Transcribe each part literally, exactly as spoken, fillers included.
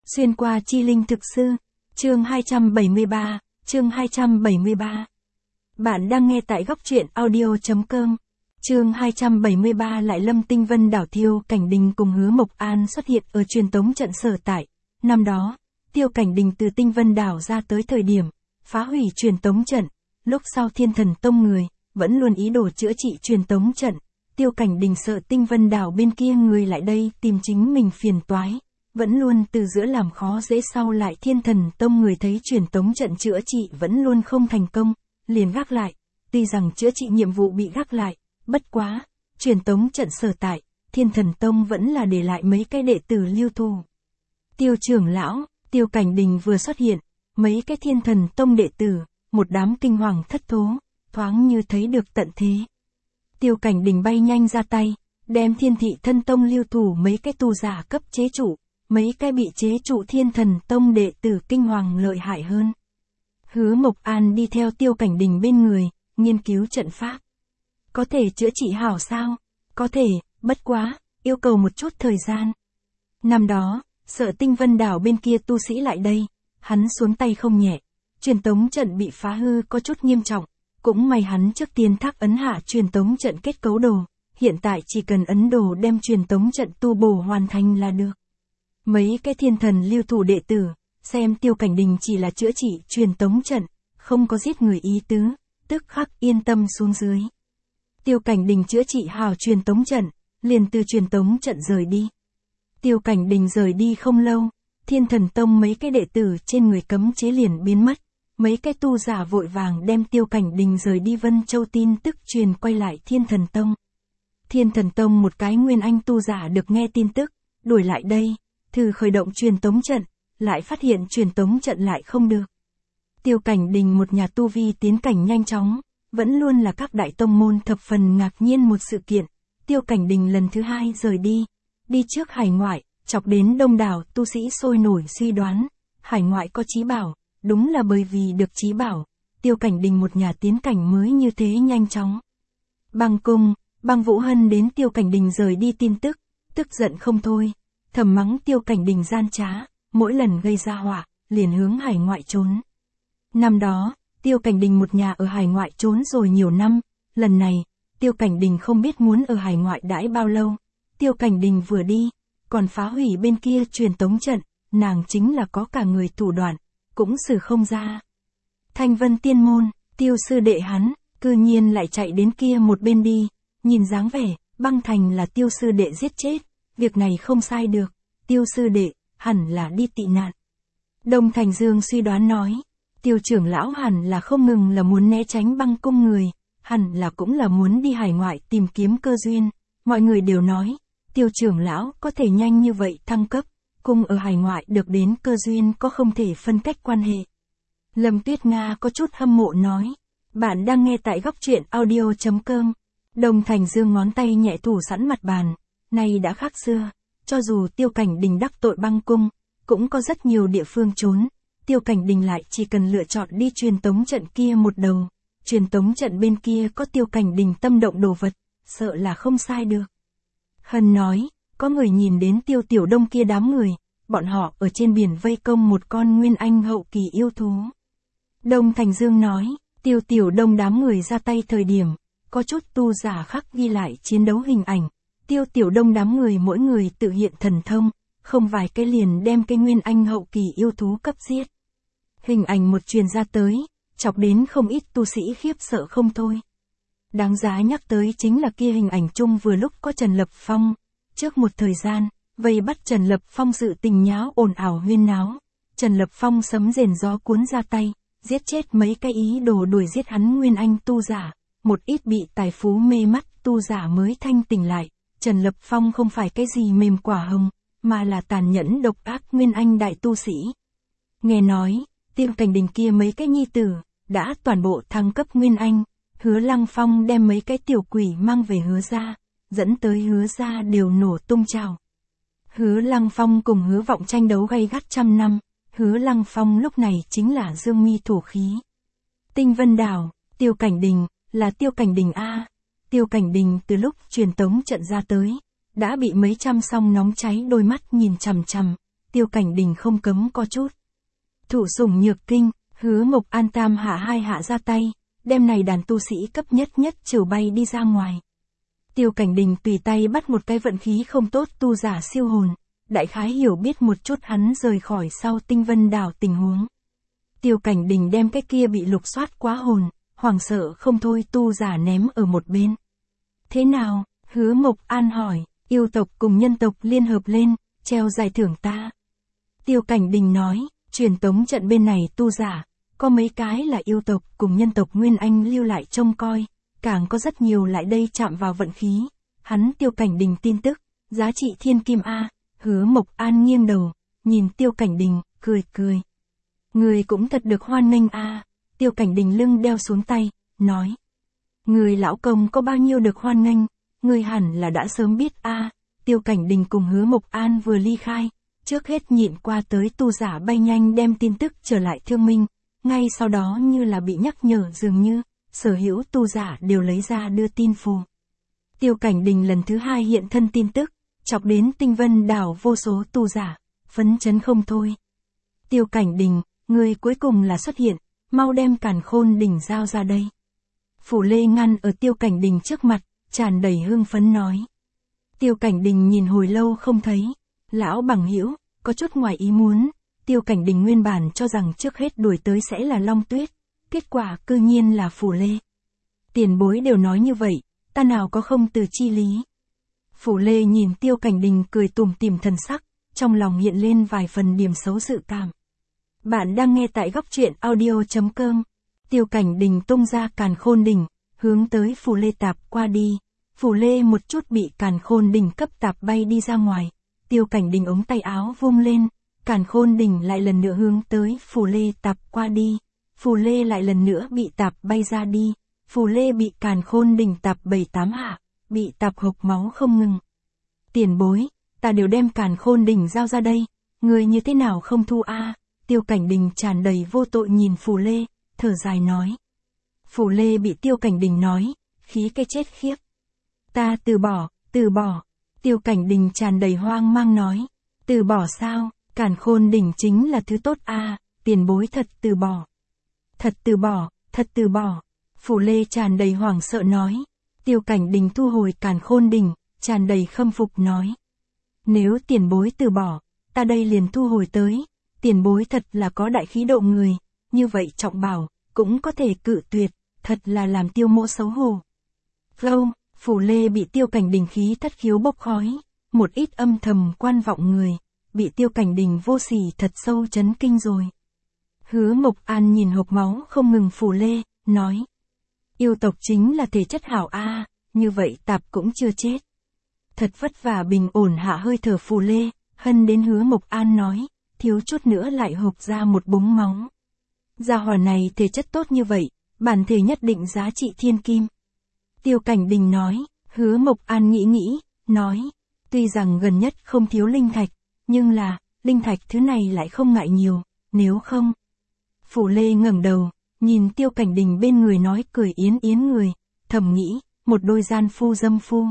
Xuyên qua chi linh thực sư, chương hai trăm bảy mươi ba, chương hai trăm bảy mươi ba. Bạn đang nghe tại góc truyện audio.com. Chương hai trăm bảy mươi ba lại Lâm Tinh Vân đảo Tiêu Cảnh Đình cùng Hứa Mộc An xuất hiện ở truyền tống trận sở tại. Năm đó, Tiêu Cảnh Đình từ Tinh Vân đảo ra tới thời điểm, phá hủy truyền tống trận, lúc sau Thiên Thần Tông người, vẫn luôn ý đồ chữa trị truyền tống trận. Tiêu Cảnh Đình sợ Tinh Vân đảo bên kia người lại đây tìm chính mình phiền toái, vẫn luôn từ giữa làm khó dễ, sau lại Thiên Thần Tông người thấy truyền tống trận chữa trị vẫn luôn không thành công, liền gác lại. Tuy rằng chữa trị nhiệm vụ bị gác lại, bất quá, truyền tống trận sở tại, Thiên Thần Tông vẫn là để lại mấy cái đệ tử lưu thù. Tiêu trưởng lão, Tiêu Cảnh Đình vừa xuất hiện, mấy cái Thiên Thần Tông đệ tử, một đám kinh hoàng thất thố, thoáng như thấy được tận thế. Tiêu Cảnh Đình bay nhanh ra tay, đem Thiên Thị Thân Tông lưu thủ mấy cái tù giả cấp chế trụ, mấy cái bị chế trụ Thiên Thần Tông đệ tử kinh hoàng lợi hại hơn. Hứa Mộc An đi theo Tiêu Cảnh Đình bên người, nghiên cứu trận pháp. Có thể chữa trị hảo sao? Có thể, bất quá, yêu cầu một chút thời gian. Năm đó, sợ Tinh Vân đảo bên kia tu sĩ lại đây, hắn xuống tay không nhẹ, truyền tống trận bị phá hư có chút nghiêm trọng, cũng may hắn trước tiên thác ấn hạ truyền tống trận kết cấu đồ, hiện tại chỉ cần ấn đồ đem truyền tống trận tu bổ hoàn thành là được. Mấy cái thiên thần lưu thủ đệ tử, xem Tiêu Cảnh Đình chỉ là chữa trị truyền tống trận, không có giết người ý tứ, tức khắc yên tâm xuống dưới. Tiêu Cảnh Đình chữa trị hào truyền tống trận, liền từ truyền tống trận rời đi. Tiêu Cảnh Đình rời đi không lâu, Thiên Thần Tông mấy cái đệ tử trên người cấm chế liền biến mất, mấy cái tu giả vội vàng đem Tiêu Cảnh Đình rời đi Vân Châu tin tức truyền quay lại Thiên Thần Tông. Thiên Thần Tông một cái nguyên anh tu giả được nghe tin tức, đuổi lại đây, thử khởi động truyền tống trận, lại phát hiện truyền tống trận lại không được. Tiêu Cảnh Đình một nhà tu vi tiến cảnh nhanh chóng, vẫn luôn là các đại tông môn thập phần ngạc nhiên một sự kiện. Tiêu Cảnh Đình lần thứ hai rời đi, đi trước hải ngoại, chọc đến đông đảo tu sĩ sôi nổi suy đoán, hải ngoại có chí bảo, đúng là bởi vì được chí bảo, Tiêu Cảnh Đình một nhà tiến cảnh mới như thế nhanh chóng. Băng Cung, Băng Vũ Hân đến Tiêu Cảnh Đình rời đi tin tức, tức giận không thôi, thầm mắng Tiêu Cảnh Đình gian trá, mỗi lần gây ra họa, liền hướng hải ngoại trốn. Năm đó, Tiêu Cảnh Đình một nhà ở hải ngoại trốn rồi nhiều năm, lần này, Tiêu Cảnh Đình không biết muốn ở hải ngoại đãi bao lâu. Tiêu Cảnh Đình vừa đi, còn phá hủy bên kia truyền tống trận, nàng chính là có cả người thủ đoạn, cũng xử không ra. Thanh Vân Tiên Môn, Tiêu sư đệ hắn, cư nhiên lại chạy đến kia một bên đi, nhìn dáng vẻ, Băng Thành là Tiêu sư đệ giết chết, việc này không sai được, Tiêu sư đệ, hẳn là đi tị nạn. Đông Thành Dương suy đoán nói, Tiêu trưởng lão hẳn là không ngừng là muốn né tránh Băng Cung người, hẳn là cũng là muốn đi hải ngoại tìm kiếm cơ duyên, mọi người đều nói, Tiêu trưởng lão có thể nhanh như vậy thăng cấp, cùng ở hải ngoại được đến cơ duyên có không thể phân cách quan hệ. Lâm Tuyết Nga có chút hâm mộ nói, bạn đang nghe tại góc truyện audio.com. Đông Thành Dương ngón tay nhẹ thủ sẵn mặt bàn, nay đã khác xưa, cho dù Tiêu Cảnh Đình đắc tội Băng Cung, cũng có rất nhiều địa phương trốn, Tiêu Cảnh Đình lại chỉ cần lựa chọn đi truyền tống trận kia một đầu, truyền tống trận bên kia có Tiêu Cảnh Đình tâm động đồ vật, sợ là không sai được. Hân nói, có người nhìn đến Tiêu Tiểu Đông kia đám người, bọn họ ở trên biển vây công một con nguyên anh hậu kỳ yêu thú. Đông Thành Dương nói, Tiêu Tiểu Đông đám người ra tay thời điểm, có chút tu giả khắc ghi lại chiến đấu hình ảnh, Tiêu Tiểu Đông đám người mỗi người tự hiện thần thông, không vài cái liền đem cái nguyên anh hậu kỳ yêu thú cấp giết. Hình ảnh một truyền ra tới, chọc đến không ít tu sĩ khiếp sợ không thôi. Đáng giá nhắc tới chính là kia hình ảnh chung vừa lúc có Trần Lập Phong, trước một thời gian, vây bắt Trần Lập Phong sự tình nháo ồn ào huyên náo, Trần Lập Phong sấm rền gió cuốn ra tay, giết chết mấy cái ý đồ đuổi giết hắn nguyên anh tu giả, một ít bị tài phú mê mắt tu giả mới thanh tỉnh lại, Trần Lập Phong không phải cái gì mềm quả hồng, mà là tàn nhẫn độc ác nguyên anh đại tu sĩ. Nghe nói, Tiêu Cảnh Đình kia mấy cái nhi tử, đã toàn bộ thăng cấp nguyên anh, Hứa Lăng Phong đem mấy cái tiểu quỷ mang về Hứa gia, dẫn tới Hứa gia đều nổ tung trào. Hứa Lăng Phong cùng Hứa Vọng tranh đấu gay gắt trăm năm, Hứa Lăng Phong lúc này chính là dương mi thổ khí. Tinh Vân đảo, Tiêu Cảnh Đình, là Tiêu Cảnh Đình A. Tiêu Cảnh Đình từ lúc truyền tống trận ra tới, đã bị mấy trăm song nóng cháy đôi mắt nhìn chằm chằm, Tiêu Cảnh Đình không cấm có chút. Thụ sủng nhược kinh, Hứa Mộc An tam hạ hai hạ ra tay, đem này đàn tu sĩ cấp nhất nhất trừ bay đi ra ngoài. Tiêu Cảnh Đình tùy tay bắt một cái vận khí không tốt tu giả siêu hồn, đại khái hiểu biết một chút hắn rời khỏi sau Tinh Vân Đảo tình huống. Tiêu Cảnh Đình đem cái kia bị lục soát quá hồn, hoảng sợ không thôi tu giả ném ở một bên. Thế nào? Hứa Mộc An hỏi, yêu tộc cùng nhân tộc liên hợp lên, treo giải thưởng ta. Tiêu Cảnh Đình nói, truyền tống trận bên này tu giả, có mấy cái là yêu tộc cùng nhân tộc Nguyên Anh lưu lại trông coi, càng có rất nhiều lại đây chạm vào vận khí. Hắn Tiêu Cảnh Đình tin tức, giá trị thiên kim A. Hứa Mộc An nghiêng đầu, nhìn Tiêu Cảnh Đình, cười cười. Người cũng thật được hoan nghênh A. Tiêu Cảnh Đình lưng đeo xuống tay, nói. Người lão công có bao nhiêu được hoan nghênh, người hẳn là đã sớm biết A. Tiêu Cảnh Đình cùng Hứa Mộc An vừa ly khai, trước hết nhịn qua tới tu giả bay nhanh đem tin tức trở lại Thương Minh, ngay sau đó như là bị nhắc nhở dường như, sở hữu tu giả đều lấy ra đưa tin phù. Tiêu Cảnh Đình lần thứ hai hiện thân tin tức, chọc đến Tinh Vân Đảo vô số tu giả, phấn chấn không thôi. Tiêu Cảnh Đình, người cuối cùng là xuất hiện, mau đem Càn Khôn Đỉnh giao ra đây. Phủ Lê ngăn ở Tiêu Cảnh Đình trước mặt, tràn đầy hưng phấn nói. Tiêu Cảnh Đình nhìn hồi lâu không thấy, lão bằng hữu, có chút ngoài ý muốn. Tiêu Cảnh Đình nguyên bản cho rằng trước hết đuổi tới sẽ là Long Tuyết, kết quả cư nhiên là Phủ Lê. Tiền bối đều nói như vậy, ta nào có không từ chi lý. Phủ Lê nhìn Tiêu Cảnh Đình cười tủm tỉm thần sắc, trong lòng hiện lên vài phần điểm xấu dự cảm. Bạn đang nghe tại góc truyện audio chấm com. Tiêu Cảnh Đình tung ra Càn Khôn Đỉnh, hướng tới Phủ Lê tạp qua đi. Phủ Lê một chút bị Càn Khôn Đỉnh cấp tạp bay đi ra ngoài. Tiêu Cảnh Đình ống tay áo vung lên, Càn Khôn Đỉnh lại lần nữa hướng tới Phủ Lê tạp qua đi. Phủ Lê lại lần nữa bị tạp bay ra đi. Phủ Lê bị Càn Khôn Đỉnh tạp bảy tám hạ, bị tạp hộc máu không ngừng. Tiền bối, ta đều đem Càn Khôn Đỉnh giao ra đây, người như thế nào không thu a? Tiêu Cảnh Đình tràn đầy vô tội nhìn Phủ Lê, thở dài nói. Phủ Lê bị Tiêu Cảnh Đình nói, khí cái chết khiếp. Ta từ bỏ, từ bỏ. Tiêu Cảnh Đình tràn đầy hoang mang nói. Từ bỏ sao? Càn Khôn Đỉnh chính là thứ tốt a, tiền bối thật từ bỏ. Thật từ bỏ, thật từ bỏ. Phủ Lê tràn đầy hoảng sợ nói. Tiêu Cảnh Đình thu hồi Càn Khôn Đỉnh, tràn đầy khâm phục nói. Nếu tiền bối từ bỏ, ta đây liền thu hồi tới. Tiền bối thật là có đại khí độ người, như vậy trọng bảo, cũng có thể cự tuyệt, thật là làm Tiêu mỗ xấu hổ. Lâu, Phủ Lê bị Tiêu Cảnh Đình khí thất khiếu bốc khói, một ít âm thầm quan vọng người, bị Tiêu Cảnh Đình vô sỉ thật sâu chấn kinh rồi. Hứa Mộc An nhìn hộc máu không ngừng Phủ Lê, nói. Yêu tộc chính là thể chất hảo a, như vậy tạp cũng chưa chết. Thật vất vả bình ổn hạ hơi thở Phủ Lê, hân đến Hứa Mộc An nói, thiếu chút nữa lại hộc ra một búng máu. Gia hỏa này thể chất tốt như vậy, bản thể nhất định giá trị thiên kim. Tiêu Cảnh Đình nói, Hứa Mộc An nghĩ nghĩ, nói, tuy rằng gần nhất không thiếu linh thạch, nhưng là, linh thạch thứ này lại không ngại nhiều, nếu không. Phủ Lê ngẩng đầu, nhìn Tiêu Cảnh Đình bên người nói cười yến yến người, thầm nghĩ, một đôi gian phu dâm phu.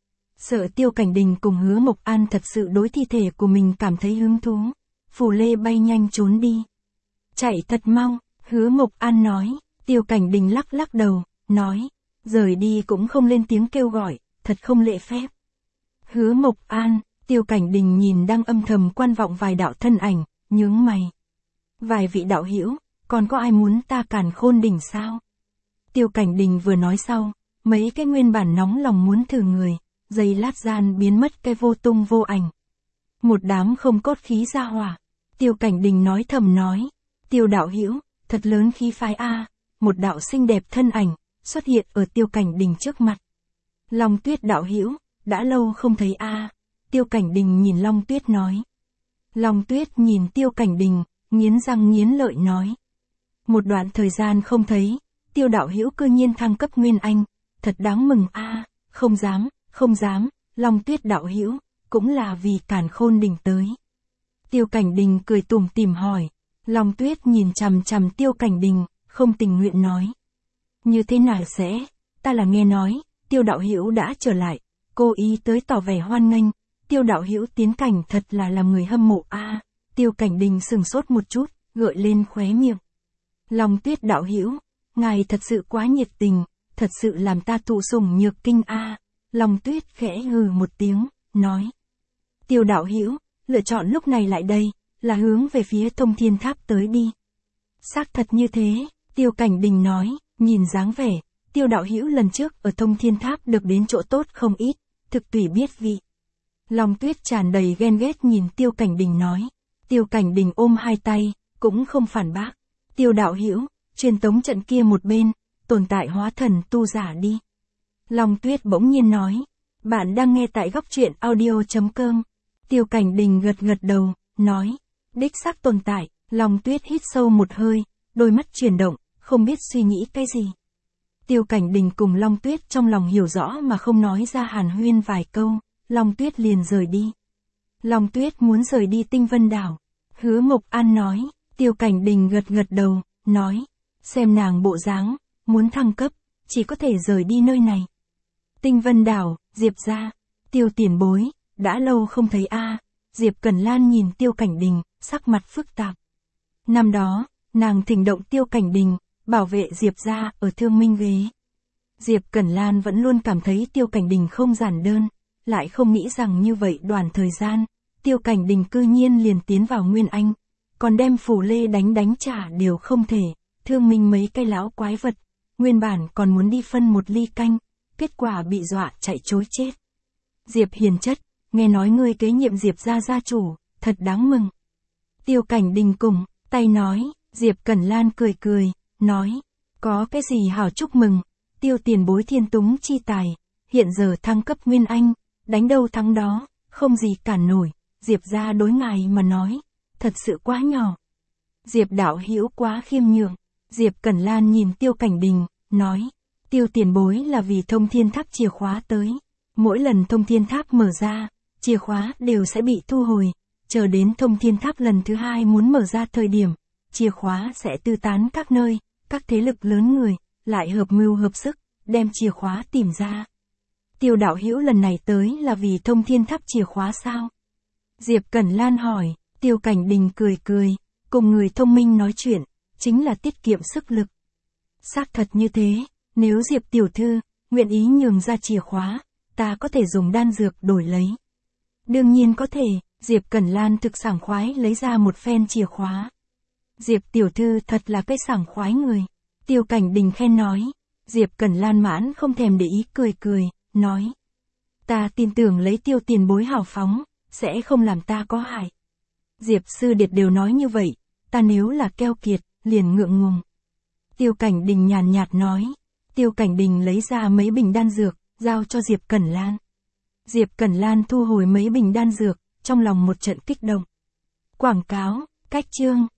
Sợ Tiêu Cảnh Đình cùng Hứa Mộc An thật sự đối thi thể của mình cảm thấy hứng thú. Phủ Lê bay nhanh trốn đi. Chạy thật mau, Hứa Mộc An nói. Tiêu Cảnh Đình lắc lắc đầu, nói. Rời đi cũng không lên tiếng kêu gọi, thật không lễ phép. Hứa Mộc An, Tiêu Cảnh Đình nhìn đang âm thầm quan vọng vài đạo thân ảnh, nhướng mày. Vài vị đạo hữu, còn có ai muốn ta Càn Khôn Đỉnh sao? Tiêu Cảnh Đình vừa nói sau, mấy cái nguyên bản nóng lòng muốn thử người, giây lát gian biến mất cái vô tung vô ảnh. Một đám không cốt khí ra hỏa. Tiêu Cảnh Đình nói thầm nói. Tiêu đạo hữu, thật lớn khí phái a. Một đạo xinh đẹp thân ảnh, xuất hiện ở Tiêu Cảnh Đình trước mặt. Long Tuyết đạo hữu, đã lâu không thấy a. Tiêu Cảnh Đình nhìn Long Tuyết nói. Long Tuyết nhìn Tiêu Cảnh Đình, nghiến răng nghiến lợi nói. Một đoạn thời gian không thấy, Tiêu đạo hữu cư nhiên thăng cấp Nguyên Anh, thật đáng mừng a. Không dám, không dám, Long Tuyết đạo hữu, cũng là vì Càn Khôn Đỉnh tới. Tiêu Cảnh Đình cười tủm tỉm hỏi. Long Tuyết nhìn chằm chằm Tiêu Cảnh Đình, không tình nguyện nói. Như thế nào sẽ, ta là nghe nói, Tiêu đạo hữu đã trở lại, cô ý tới tỏ vẻ hoan nghênh, Tiêu đạo hữu tiến cảnh thật là làm người hâm mộ a. Tiêu Cảnh Đình sừng sốt một chút, gợi lên khóe miệng. Long Tuyết đạo hữu, ngài thật sự quá nhiệt tình, thật sự làm ta thụ sủng nhược kinh a. Long Tuyết khẽ hừ một tiếng, nói. Tiêu đạo hữu, lựa chọn lúc này lại đây, là hướng về phía Thông Thiên Tháp tới đi. Xác thật như thế, Tiêu Cảnh Đình nói, nhìn dáng vẻ, Tiêu đạo hữu lần trước ở Thông Thiên Tháp được đến chỗ tốt không ít, thực tùy biết vị. Long Tuyết tràn đầy ghen ghét nhìn Tiêu Cảnh Đình nói. Tiêu Cảnh Đình ôm hai tay, cũng không phản bác. Tiêu đạo hữu, truyền tống trận kia một bên, tồn tại hóa thần tu giả đi. Long Tuyết bỗng nhiên nói. Bạn đang nghe tại góc truyện audio.com. Tiêu Cảnh Đình gật gật đầu, nói. Đích xác tồn tại. Long Tuyết hít sâu một hơi, đôi mắt chuyển động, không biết suy nghĩ cái gì. Tiêu Cảnh Đình cùng Long Tuyết trong lòng hiểu rõ mà không nói ra hàn huyên vài câu, Long Tuyết liền rời đi. Long Tuyết muốn rời đi Tinh Vân Đảo. Hứa Mộc An nói, Tiêu Cảnh Đình gật gật đầu, nói, xem nàng bộ dáng, muốn thăng cấp, chỉ có thể rời đi nơi này. Tinh Vân Đảo, Diệp gia, Tiêu tiền bối, đã lâu không thấy a. Diệp Cẩn Lan nhìn Tiêu Cảnh Đình, sắc mặt phức tạp. Năm đó, nàng thỉnh động Tiêu Cảnh Đình, bảo vệ Diệp gia ở Thương Minh ghế. Diệp Cẩn Lan vẫn luôn cảm thấy Tiêu Cảnh Đình không giản đơn, lại không nghĩ rằng như vậy đoạn thời gian, Tiêu Cảnh Đình cư nhiên liền tiến vào Nguyên Anh, còn đem Phù Lê đánh đánh trả đều không thể, Thương Minh mấy cái lão quái vật, nguyên bản còn muốn đi phân một ly canh, kết quả bị dọa chạy trối chết. Diệp hiền chất, nghe nói ngươi kế nhiệm Diệp gia gia chủ, thật đáng mừng. Tiêu Cảnh Đình cùng, tay nói, Diệp Cẩn Lan cười cười, nói, có cái gì hảo chúc mừng, Tiêu tiền bối thiên túng chi tài, hiện giờ thăng cấp Nguyên Anh, đánh đâu thắng đó, không gì cản nổi, Diệp gia đối ngài mà nói, thật sự quá nhỏ. Diệp đạo hữu quá khiêm nhường, Diệp Cẩn Lan nhìn Tiêu Cảnh Đình, nói, Tiêu tiền bối là vì Thông Thiên Tháp chìa khóa tới, mỗi lần Thông Thiên Tháp mở ra, chìa khóa đều sẽ bị thu hồi, chờ đến Thông Thiên Tháp lần thứ hai muốn mở ra thời điểm, chìa khóa sẽ tư tán các nơi, các thế lực lớn người, lại hợp mưu hợp sức, đem chìa khóa tìm ra. Tiêu đạo hữu lần này tới là vì Thông Thiên Tháp chìa khóa sao? Diệp Cẩn Lan hỏi, Tiêu Cảnh Đình cười cười, cùng người thông minh nói chuyện, chính là tiết kiệm sức lực. Xác thật như thế, nếu Diệp tiểu thư, nguyện ý nhường ra chìa khóa, ta có thể dùng đan dược đổi lấy. Đương nhiên có thể, Diệp Cẩn Lan thực sảng khoái lấy ra một phen chìa khóa. Diệp tiểu thư thật là cái sảng khoái người. Tiêu Cảnh Đình khen nói, Diệp Cẩn Lan mãn không thèm để ý cười cười, nói. Ta tin tưởng lấy Tiêu tiền bối hào phóng, sẽ không làm ta có hại. Diệp sư điệt đều nói như vậy, ta nếu là keo kiệt, liền ngượng ngùng. Tiêu Cảnh Đình nhàn nhạt nói. Tiêu Cảnh Đình lấy ra mấy bình đan dược, giao cho Diệp Cẩn Lan. Diệp Cẩn Lan thu hồi mấy bình đan dược, trong lòng một trận kích động. Quảng cáo, cách chương.